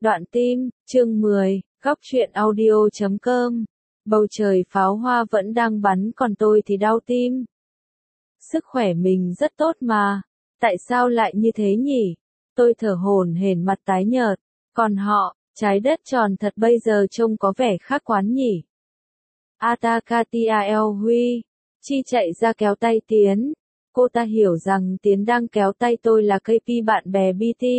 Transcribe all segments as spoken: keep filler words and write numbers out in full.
Đoạn tim, chương mười, góc truyện audio chấm com. Bầu trời pháo hoa vẫn đang bắn còn tôi thì đau tim. Sức khỏe mình rất tốt mà, tại sao lại như thế nhỉ? Tôi thở hổn hển mặt tái nhợt, còn họ, trái đất tròn thật bây giờ trông có vẻ khác quán nhỉ? Atakatia Huy, Chi chạy ra kéo tay Tiến. Cô ta hiểu rằng Tiến đang kéo tay tôi là ca pê bạn bè bê tê.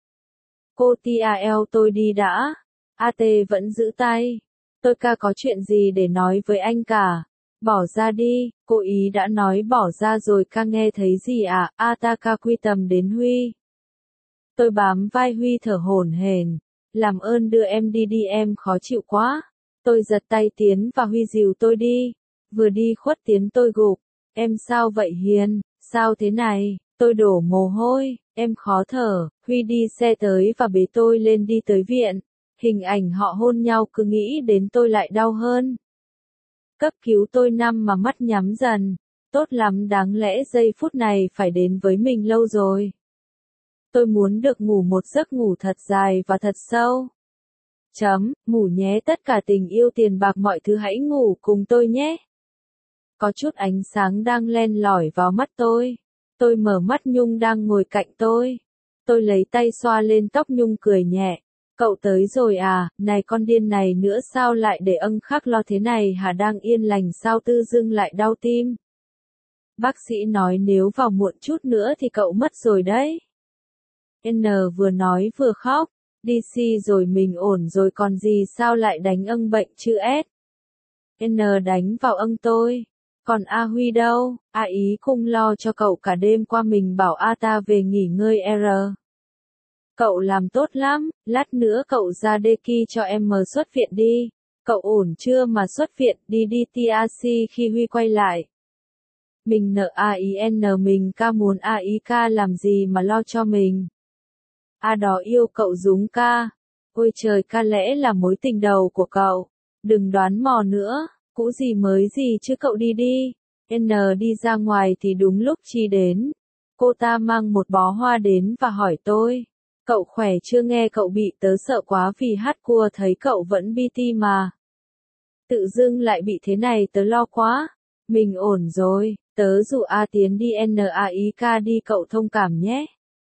Cô Tiael tôi đi đã. a tê vẫn giữ tay. Tôi ca có chuyện gì để nói với anh cả. Bỏ ra đi, cô ý đã nói bỏ ra rồi ca nghe thấy gì à, Ataka quy tầm đến Huy. Tôi bám vai Huy thở hổn hển. Làm ơn đưa em đi đi em khó chịu quá. Tôi giật tay Tiến và Huy dìu tôi đi. Vừa đi khuất Tiến tôi gục. Em sao vậy Hiền, sao thế này, tôi đổ mồ hôi, em khó thở, Huy đi xe tới và bế tôi lên đi tới viện. Hình ảnh họ hôn nhau cứ nghĩ đến tôi lại đau hơn. Cấp cứu tôi nằm mà mắt nhắm dần, tốt lắm đáng lẽ giây phút này phải đến với mình lâu rồi. Tôi muốn được ngủ một giấc ngủ thật dài và thật sâu. Chấm, ngủ nhé tất cả tình yêu tiền bạc mọi thứ hãy ngủ cùng tôi nhé. Có chút ánh sáng đang len lỏi vào mắt tôi. Tôi mở mắt Nhung đang ngồi cạnh tôi. Tôi lấy tay xoa lên tóc Nhung cười nhẹ. Cậu tới rồi à, này con điên này nữa sao lại để âng khắc lo thế này hả đang yên lành sao tự dưng lại đau tim. Bác sĩ nói nếu vào muộn chút nữa thì cậu mất rồi đấy. N vừa nói vừa khóc. đê xê rồi mình ổn rồi còn gì sao lại đánh âng bệnh chữ S. N đánh vào âng tôi. Còn A Huy đâu, A ý cũng lo cho cậu cả đêm qua mình bảo A ta về nghỉ ngơi R. Cậu làm tốt lắm, lát nữa cậu ra Deki cho em M xuất viện đi. Cậu ổn chưa mà xuất viện đi đi tê a xê khi Huy quay lại. Mình nợ A ý N mình ca muốn A ý ca làm gì mà lo cho mình. A đó yêu cậu Dúng ca. Ôi trời ca lẽ là mối tình đầu của cậu. Đừng đoán mò nữa. Cũ gì mới gì chứ cậu đi đi. N đi ra ngoài thì đúng lúc Chi đến. Cô ta mang một bó hoa đến và hỏi tôi. Cậu khỏe chưa nghe cậu bị tớ sợ quá vì hát cua thấy cậu vẫn bê tê mà. Tự dưng lại bị thế này tớ lo quá. Mình ổn rồi, tớ rủ A Tiến đi N A ý ca đi cậu thông cảm nhé.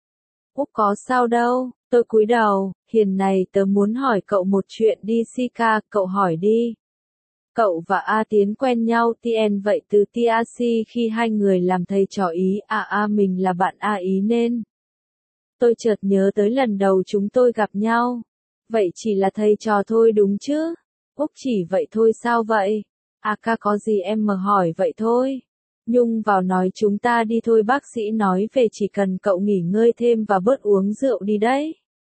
Úc có sao đâu, tôi cúi đầu, Hiền này tớ muốn hỏi cậu một chuyện đi si ca, cậu hỏi đi. Cậu và A Tiến quen nhau tê en vậy từ tê a xê khi hai người làm thầy trò ý à à mình là bạn A ý nên. Tôi chợt nhớ tới lần đầu chúng tôi gặp nhau. Vậy chỉ là thầy trò thôi đúng chứ? Úc chỉ vậy thôi sao vậy? À ca có gì em mà hỏi vậy thôi. Nhung vào nói chúng ta đi thôi bác sĩ nói về chỉ cần cậu nghỉ ngơi thêm và bớt uống rượu đi đấy.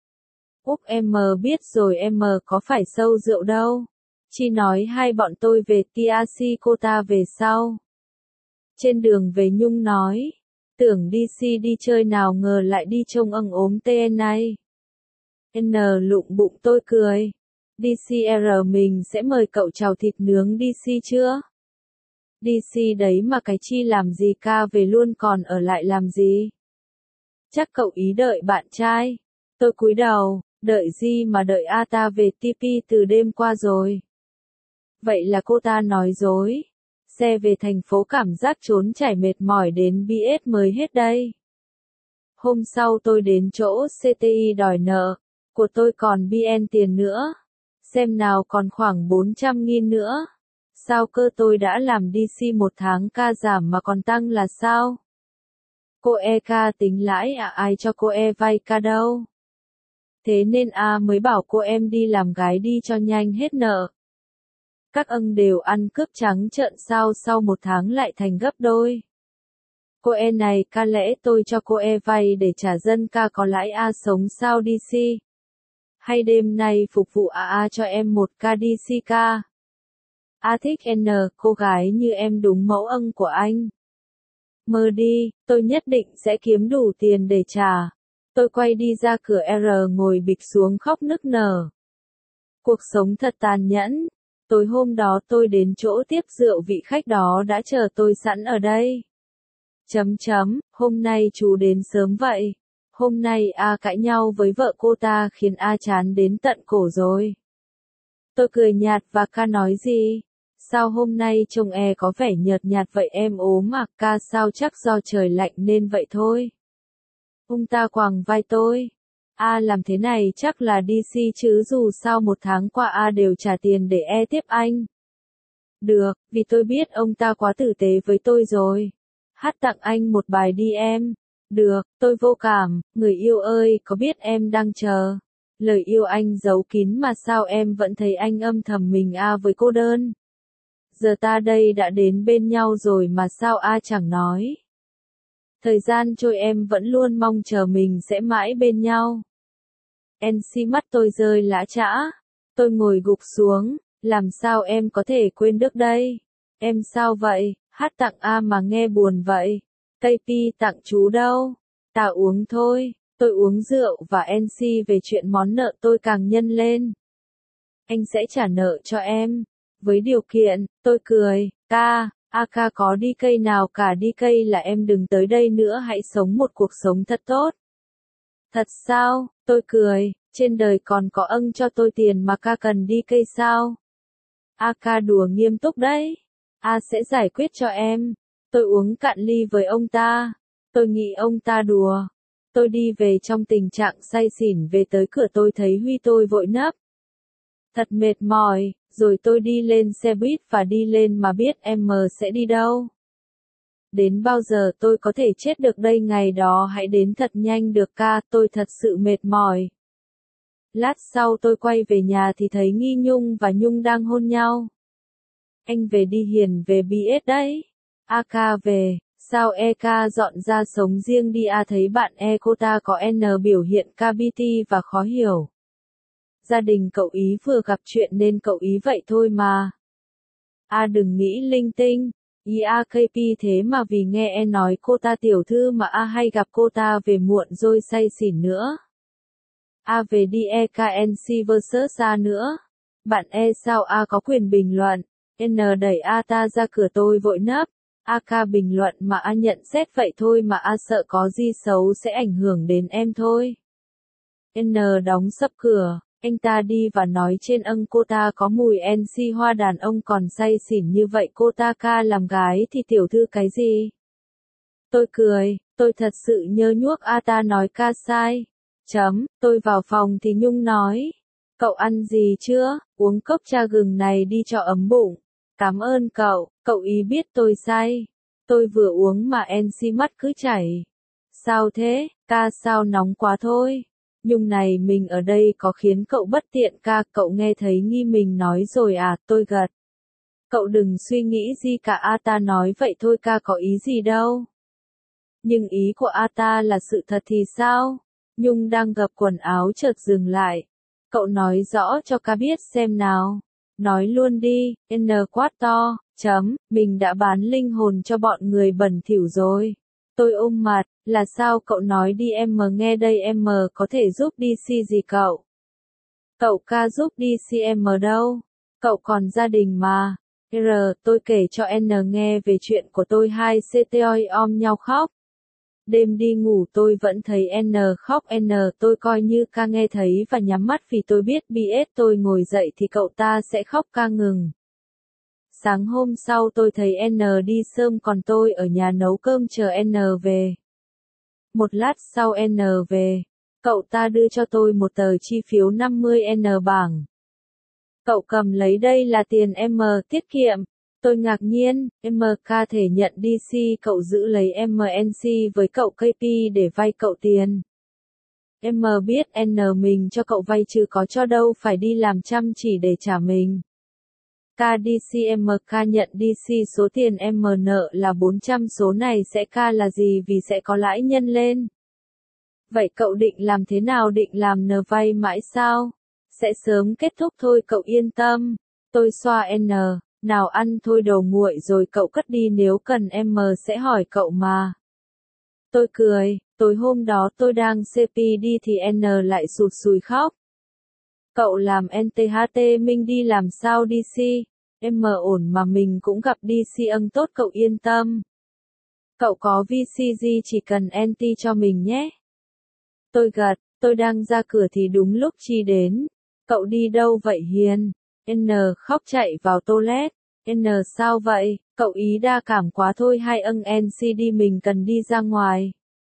Úc em biết rồi em có phải sâu rượu đâu. Chi nói hai bọn tôi về tê a xê cô ta về sau. Trên đường về Nhung nói. Tưởng đê xê đi chơi nào ngờ lại đi trông âng ốm tê en này. N lụng bụng tôi cười. đê xê rờ mình sẽ mời cậu chào thịt nướng đê xê chưa? đê xê đấy mà cái Chi làm gì ca về luôn còn ở lại làm gì? Chắc cậu ý đợi bạn trai. Tôi cúi đầu, đợi gì mà đợi A ta về tê pê từ đêm qua rồi. Vậy là cô ta nói dối. Xe về thành phố cảm giác trốn chảy mệt mỏi đến bê ét mới hết đây. Hôm sau tôi đến chỗ xê tê i đòi nợ. Của tôi còn bê en tiền nữa. Xem nào còn khoảng bốn trăm nghìn nữa. Sao cơ tôi đã làm đê xê một tháng ca giảm mà còn tăng là sao? Cô e ca tính lãi à ai cho cô e vay ca đâu. Thế nên A mới bảo cô em đi làm gái đi cho nhanh hết nợ. Các âng đều ăn cướp trắng trợn sao sau một tháng lại thành gấp đôi. Cô e này ca lẽ tôi cho cô e vay để trả dân ca có lãi A sống sao đê xê. Hay đêm nay phục vụ A A cho em một ca đê xê ca. A thích N cô gái như em đúng mẫu âng của anh. Mơ đi, tôi nhất định sẽ kiếm đủ tiền để trả. Tôi quay đi ra cửa R ngồi bịch xuống khóc nức nở. Cuộc sống thật tàn nhẫn. Tối hôm đó tôi đến chỗ tiếp rượu vị khách đó đã chờ tôi sẵn ở đây. Chấm chấm, hôm nay chú đến sớm vậy. Hôm nay A cãi nhau với vợ cô ta khiến A chán đến tận cổ rồi. Tôi cười nhạt và Ca nói gì? Sao hôm nay trông e có vẻ nhợt nhạt vậy em ốm à? Ca sao chắc do trời lạnh nên vậy thôi. Ông ta quàng vai tôi. A làm thế này chắc là đi xi chứ dù sao một tháng qua A đều trả tiền để e tiếp anh. Được, vì tôi biết ông ta quá tử tế với tôi rồi. Hát tặng anh một bài đi em. Được, tôi vô cảm, người yêu ơi, có biết em đang chờ. Lời yêu anh giấu kín mà sao em vẫn thấy anh âm thầm mình A với cô đơn. Giờ ta đây đã đến bên nhau rồi mà sao A chẳng nói. Thời gian trôi em vẫn luôn mong chờ mình sẽ mãi bên nhau. En xê mắt tôi rơi lã chã. Tôi ngồi gục xuống, làm sao em có thể quên được đây? Em sao vậy? Hát tặng A mà nghe buồn vậy. Cây pi tặng chú đâu? Ta uống thôi. Tôi uống rượu và en xê về chuyện món nợ tôi càng nhân lên. Anh sẽ trả nợ cho em. Với điều kiện, tôi cười, Ca, A Ca có đi cây nào cả đi cây là em đừng tới đây nữa hãy sống một cuộc sống thật tốt. Thật sao? Tôi cười, trên đời còn có ân cho tôi tiền mà Ca cần đi cây sao? A Ca đùa nghiêm túc đấy. A sẽ giải quyết cho em. Tôi uống cạn ly với ông ta. Tôi nghĩ ông ta đùa. Tôi đi về trong tình trạng say xỉn về tới cửa tôi thấy Huy tôi vội nấp. Thật mệt mỏi, rồi tôi đi lên xe buýt và đi lên mà biết em sẽ đi đâu. Đến bao giờ tôi có thể chết được đây ngày đó hãy đến thật nhanh được Ca, tôi thật sự mệt mỏi. Lát sau tôi quay về nhà thì thấy Nghi Nhung và Nhung đang hôn nhau. Anh về đi Hiền về bê ét đấy. A Ca về, sao E Ca dọn ra sống riêng đi A thấy bạn E cô ta có N biểu hiện ca bê tê và khó hiểu. Gia đình cậu ý vừa gặp chuyện nên cậu ý vậy thôi mà. A đừng nghĩ linh tinh. Ý A K P thế mà vì nghe E nói cô ta tiểu thư mà A hay gặp cô ta về muộn rồi say xỉn nữa. A về đi E K N C versus A nữa. Bạn E sao A có quyền bình luận. N đẩy A ta ra cửa tôi vội nấp. A K bình luận mà A nhận xét vậy thôi mà A sợ có gì xấu sẽ ảnh hưởng đến em thôi. N đóng sập cửa. Anh ta đi và nói trên ân cô ta có mùi en xê hoa đàn ông còn say xỉn như vậy cô ta Ca làm gái thì tiểu thư cái gì? Tôi cười, tôi thật sự nhơ nhuốc A ta nói Ca sai. Chấm, tôi vào phòng thì Nhung nói. Cậu ăn gì chưa? Uống cốc trà gừng này đi cho ấm bụng. Cảm ơn cậu, cậu ý biết tôi say. Tôi vừa uống mà en xê mắt cứ chảy. Sao thế? Ca sao nóng quá thôi. Nhung này mình ở đây có khiến cậu bất tiện Ca, cậu nghe thấy Nghi mình nói rồi à, tôi gật. Cậu đừng suy nghĩ gì cả A ta nói vậy thôi Ca có ý gì đâu. Nhưng ý của A ta là sự thật thì sao? Nhung đang gập quần áo chợt dừng lại. Cậu nói rõ cho Ca biết xem nào. Nói luôn đi, N quát to, chấm, mình đã bán linh hồn cho bọn người bẩn thỉu rồi. Tôi ôm mặt, là sao cậu nói đi em nghe đây em có thể giúp đê xê gì cậu? Cậu Ca giúp đê xê em đâu? Cậu còn gia đình mà. R, tôi kể cho N nghe về chuyện của tôi hai xê tê oi om nhau khóc. Đêm đi ngủ tôi vẫn thấy N khóc N tôi coi như Ca nghe thấy và nhắm mắt vì tôi biết bê ét tôi ngồi dậy thì cậu ta sẽ khóc Ca ngừng. Sáng hôm sau tôi thấy N đi sớm còn tôi ở nhà nấu cơm chờ N về. Một lát sau N về, cậu ta đưa cho tôi một tờ chi phiếu năm mươi N bảng. Cậu cầm lấy đây là tiền M tiết kiệm. Tôi ngạc nhiên, em ca thể nhận đê xê cậu giữ lấy em en xê với cậu ca pê để vay cậu tiền. Em biết N mình cho cậu vay chứ có cho đâu phải đi làm chăm chỉ để trả mình. Ca đê xê em ca nhận đê xê số tiền em nợ là bốn trăm số này sẽ ca là gì vì sẽ có lãi nhân lên. Vậy cậu định làm thế nào định làm N vay mãi sao? Sẽ sớm kết thúc thôi cậu yên tâm. Tôi xoa N. Nào ăn thôi đồ nguội rồi cậu cất đi nếu cần em sẽ hỏi cậu mà. Tôi cười, tối hôm đó tôi đang xê pê đi thì N lại sụt sùi khóc. Cậu làm en tê hát tê mình đi làm sao đê xê, em ổn mà mình cũng gặp đê xê ân tốt cậu yên tâm. Cậu có vê xê giê chỉ cần en tê cho mình nhé. Tôi gật, tôi đang ra cửa thì đúng lúc Chi đến. Cậu đi đâu vậy Hiền? N khóc chạy vào toilet. N sao vậy? Cậu ý đa cảm quá thôi hay âng en xê đê mình cần đi ra ngoài?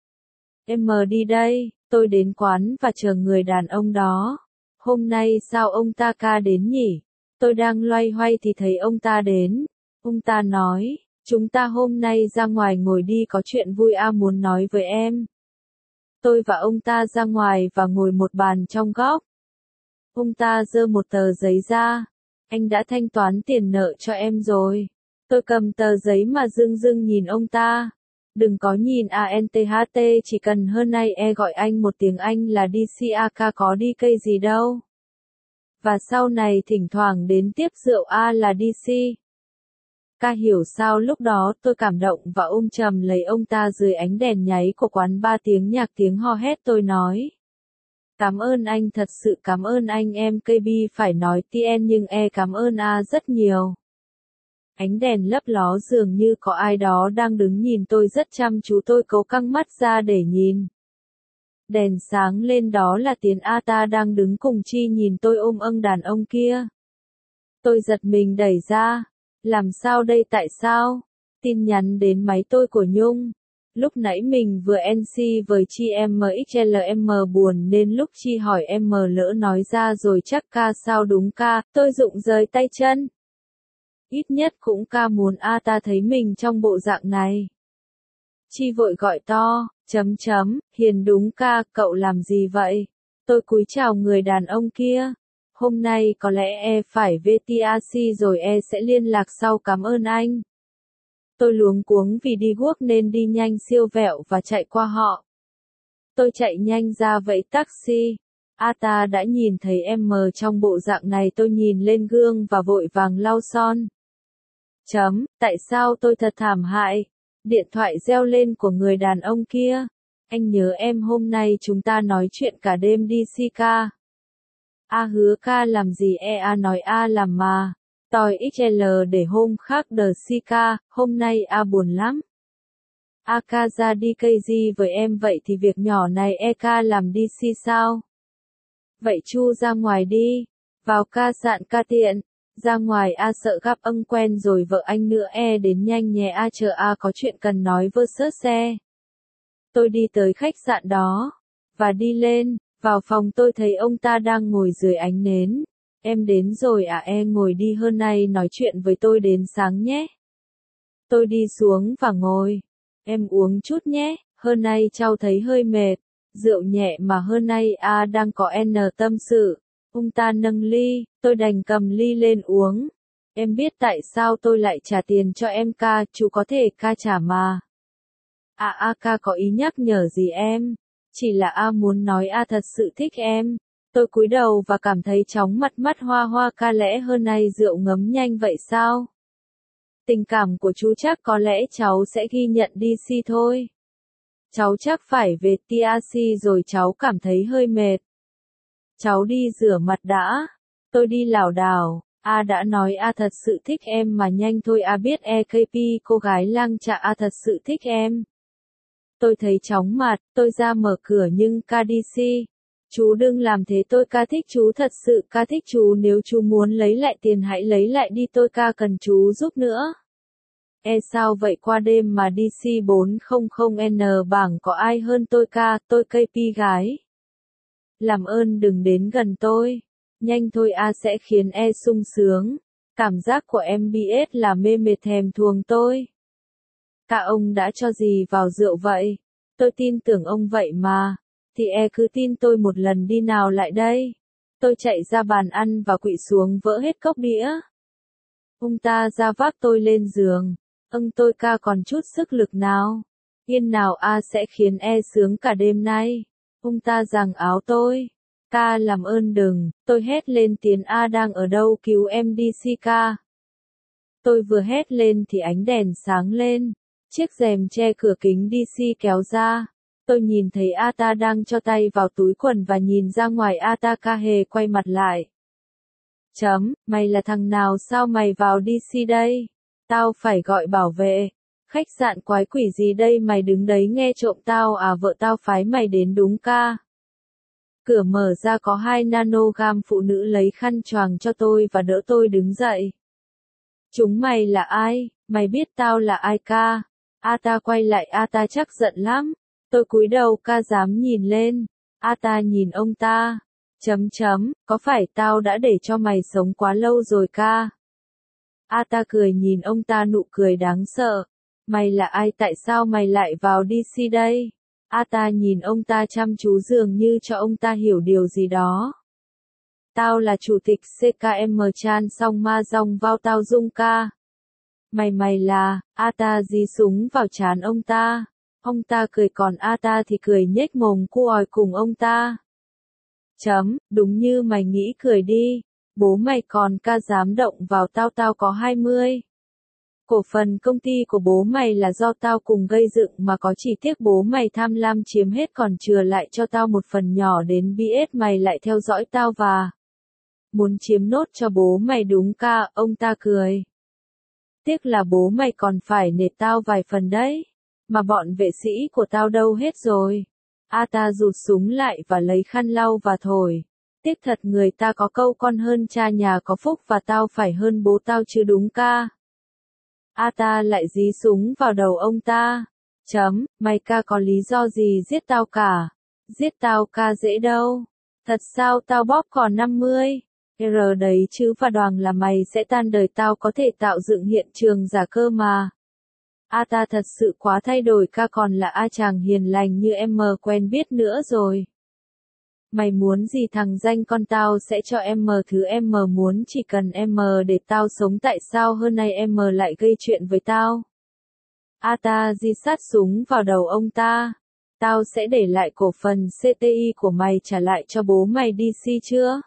Em đi đây, tôi đến quán và chờ người đàn ông đó. Hôm nay sao ông ta ca đến nhỉ? Tôi đang loay hoay thì thấy ông ta đến. Ông ta nói, chúng ta hôm nay ra ngoài ngồi đi có chuyện vui a muốn nói với em. Tôi và ông ta ra ngoài và ngồi một bàn trong góc. Ông ta giơ một tờ giấy ra. Anh đã thanh toán tiền nợ cho em rồi. Tôi cầm tờ giấy mà dưng dưng nhìn ông ta. Đừng có nhìn ANTHT, chỉ cần hơn nay e gọi anh một tiếng Anh là đi xê a ca có đi cây gì đâu. Và sau này thỉnh thoảng đến tiếp rượu A là đi xê. Ca hiểu sao lúc đó tôi cảm động và ôm chầm lấy ông ta dưới ánh đèn nháy của quán ba tiếng nhạc tiếng hò hét tôi nói. Cảm ơn anh thật sự cảm ơn anh em ca bê phải nói tien nhưng e cảm ơn A rất nhiều. Ánh đèn lấp ló dường như có ai đó đang đứng nhìn tôi rất chăm chú tôi cố căng mắt ra để nhìn. Đèn sáng lên đó là Tiến A ta đang đứng cùng Chi nhìn tôi ôm âng đàn ông kia. Tôi giật mình đẩy ra. Làm sao đây tại sao? Tin nhắn đến máy tôi của Nhung. Lúc nãy mình vừa en xê với Chi em ích lờ em buồn nên lúc Chi hỏi em lỡ nói ra rồi chắc ca sao đúng ca, tôi rụng rời tay chân. Ít nhất cũng ca muốn A ta thấy mình trong bộ dạng này. Chi vội gọi to, chấm chấm, Hiền đúng ca, cậu làm gì vậy? Tôi cúi chào người đàn ông kia. Hôm nay có lẽ e phải vê tê a xê rồi e sẽ liên lạc sau cảm ơn anh. Tôi luống cuống vì đi guốc nên đi nhanh siêu vẹo và chạy qua họ. Tôi chạy nhanh ra vẫy taxi. A ta đã nhìn thấy em trong bộ dạng này tôi nhìn lên gương và vội vàng lau son. Chấm, tại sao tôi thật thảm hại? Điện thoại reo lên của người đàn ông kia. Anh nhớ em hôm nay chúng ta nói chuyện cả đêm đi xê ca. A hứa ca làm gì e A nói A làm mà. Tòi ích lờ để hôm khác đờ xê ca, hôm nay A buồn lắm. A ca ra đi cây gì với em vậy thì việc nhỏ này e ca làm đi xê sao? Vậy chu ra ngoài đi. Vào ca sạn ca tiện. Ra ngoài A sợ gặp âng quen rồi vợ anh nữa e đến nhanh nhé A chờ A có chuyện cần nói vơ sớt xe. Tôi đi tới khách sạn đó. Và đi lên, vào phòng tôi thấy ông ta đang ngồi dưới ánh nến. Em đến rồi à e ngồi đi hơn nay nói chuyện với tôi đến sáng nhé. Tôi đi xuống và ngồi. Em uống chút nhé, hơn nay cháu thấy hơi mệt. Rượu nhẹ mà hơn nay A đang có N tâm sự. Ông ta nâng ly, tôi đành cầm ly lên uống. Em biết tại sao tôi lại trả tiền cho em ca, chú có thể ca trả mà. À A ca có ý nhắc nhở gì em? Chỉ là A muốn nói A thật sự thích em. Tôi cúi đầu và cảm thấy chóng mặt mắt hoa hoa ca lẽ hơn nay rượu ngấm nhanh vậy sao? Tình cảm của chú chắc có lẽ cháu sẽ ghi nhận đi xê thôi. Cháu chắc phải về tê a xê rồi cháu cảm thấy hơi mệt. Cháu đi rửa mặt đã. Tôi đi lảo đảo. A đã nói A thật sự thích em mà nhanh thôi A biết e ca pê cô gái lang chạ A thật sự thích em. Tôi thấy chóng mặt, tôi ra mở cửa nhưng ca đi xê. Chú đừng làm thế tôi ca thích chú thật sự ca thích chú nếu chú muốn lấy lại tiền hãy lấy lại đi tôi ca cần chú giúp nữa. E sao vậy qua đêm mà đi xê bốn không không N bảng có ai hơn tôi ca, tôi ca pê gái. Làm ơn đừng đến gần tôi. Nhanh thôi A sẽ khiến e sung sướng. Cảm giác của em bê ét là mê mệt thèm thuồng tôi. Cả ông đã cho gì vào rượu vậy? Tôi tin tưởng ông vậy mà. Thì e cứ tin tôi một lần đi nào lại đây. Tôi chạy ra bàn ăn và quỵ xuống vỡ hết cốc đĩa. Ông ta ra vác tôi lên giường. Âng tôi ca còn chút sức lực nào. Yên nào A sẽ khiến e sướng cả đêm nay. Ông ta giằng áo tôi. Ca làm ơn đừng, tôi hét lên tiếng A đang ở đâu cứu em đi xê ca. Tôi vừa hét lên thì ánh đèn sáng lên. Chiếc rèm che cửa kính đi xê kéo ra. Tôi nhìn thấy A ta đang cho tay vào túi quần và nhìn ra ngoài A ta ca hề quay mặt lại. Chấm, mày là thằng nào sao mày vào đê xê đây? Tao phải gọi bảo vệ. Khách sạn quái quỷ gì đây mày đứng đấy nghe trộm tao à vợ tao phái mày đến đúng ca. Cửa mở ra có hai nanogram phụ nữ lấy khăn choàng cho tôi và đỡ tôi đứng dậy. Chúng mày là ai? Mày biết tao là ai ca? Ata quay lại, Ata chắc giận lắm. Tôi cúi đầu, ca dám nhìn lên. Ata nhìn ông ta. Chấm chấm, có phải tao đã để cho mày sống quá lâu rồi ca? Ata cười nhìn ông ta, nụ cười đáng sợ. Mày là ai, tại sao mày lại vào đê xê đây? Ata nhìn ông ta chăm chú dường như cho ông ta hiểu điều gì đó. Tao là chủ tịch xê ca em Chan Song Ma Dong Vào Tao Dung ca. Mày mày là, Ata dí súng vào trán ông ta. Ông ta cười, còn Ata thì cười nhếch mồm cu òi cùng ông ta. Chấm, đúng như mày nghĩ, cười đi. Bố mày còn ca dám động vào tao, tao có hai mươi. Cổ phần công ty của bố mày là do tao cùng gây dựng mà có, chỉ tiếc bố mày tham lam chiếm hết còn chừa lại cho tao một phần nhỏ, đến bê ét mày lại theo dõi tao và muốn chiếm nốt cho bố mày đúng ca, ông ta cười. Tiếc là bố mày còn phải nể tao vài phần đấy, mà bọn vệ sĩ của tao đâu hết rồi. Ata rụt súng lại và lấy khăn lau và thổi. Tiếc thật, người ta có câu con hơn cha nhà có phúc và tao phải hơn bố tao chứ đúng ca. Ata lại dí súng vào đầu ông ta. Chấm, mày ca có lý do gì giết tao cả? Giết tao ca dễ đâu. Thật sao, tao bóp còn năm mươi. R đấy chứ, và đoàng là mày sẽ tan đời, tao có thể tạo dựng hiện trường giả cơ mà. Ata thật sự quá thay đổi ca, còn là A chàng hiền lành như em mờ quen biết nữa rồi. Mày muốn gì thằng danh con, tao sẽ cho em mờ thứ em mờ muốn, chỉ cần em mờ để tao sống. Tại sao hơn nay em mờ lại gây chuyện với tao? Ata di sát súng vào đầu ông ta. Tao sẽ để lại cổ phần xê tê i của mày trả lại cho bố mày đê xê chưa?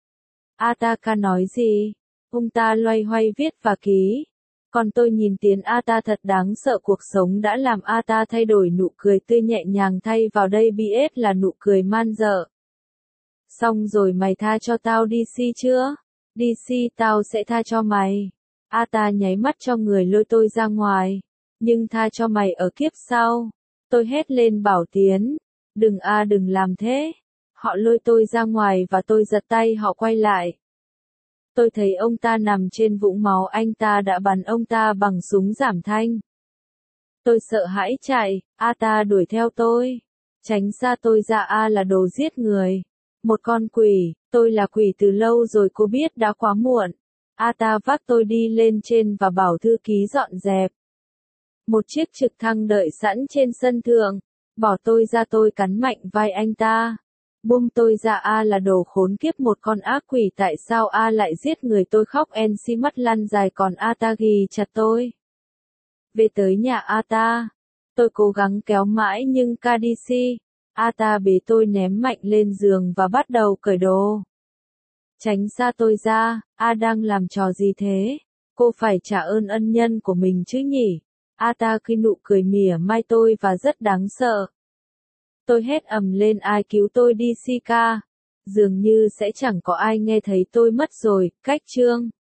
Ata nói gì? Ông ta loay hoay viết và ký. Còn tôi nhìn Tiến Ata thật đáng sợ, cuộc sống đã làm Ata thay đổi, nụ cười tươi nhẹ nhàng thay vào đây bê ét là nụ cười man dợ. Xong rồi, mày tha cho tao đê xê chưa? đê xê tao sẽ tha cho mày. Ata nháy mắt cho người lôi tôi ra ngoài. Nhưng tha cho mày ở kiếp sau. Tôi hét lên bảo Tiến. Đừng a đừng làm thế. Họ lôi tôi ra ngoài và tôi giật tay họ quay lại. Tôi thấy ông ta nằm trên vũng máu, anh ta đã bắn ông ta bằng súng giảm thanh. Tôi sợ hãi chạy, Ata đuổi theo tôi. Tránh xa tôi ra, A là đồ giết người. Một con quỷ, tôi là quỷ từ lâu rồi, cô biết đã quá muộn. Ata vác tôi đi lên trên và bảo thư ký dọn dẹp. Một chiếc trực thăng đợi sẵn trên sân thượng. Bỏ tôi ra, tôi cắn mạnh vai anh ta. Buông tôi ra, A là đồ khốn kiếp, một con ác quỷ, tại sao A lại giết người? Tôi khóc en xi, mắt lăn dài, còn Ata ghì chặt tôi. Về tới nhà Ata, tôi cố gắng kéo mãi nhưng ca đê xê. Ata bế tôi ném mạnh lên giường và bắt đầu cởi đồ. Tránh xa tôi ra, A đang làm trò gì thế? Cô phải trả ơn ân nhân của mình chứ nhỉ? Ata khi nụ cười mỉa mai tôi và rất đáng sợ. Tôi hét ầm lên, ai cứu tôi đê xê ca. Dường như sẽ chẳng có ai nghe thấy tôi mất rồi. Cách chương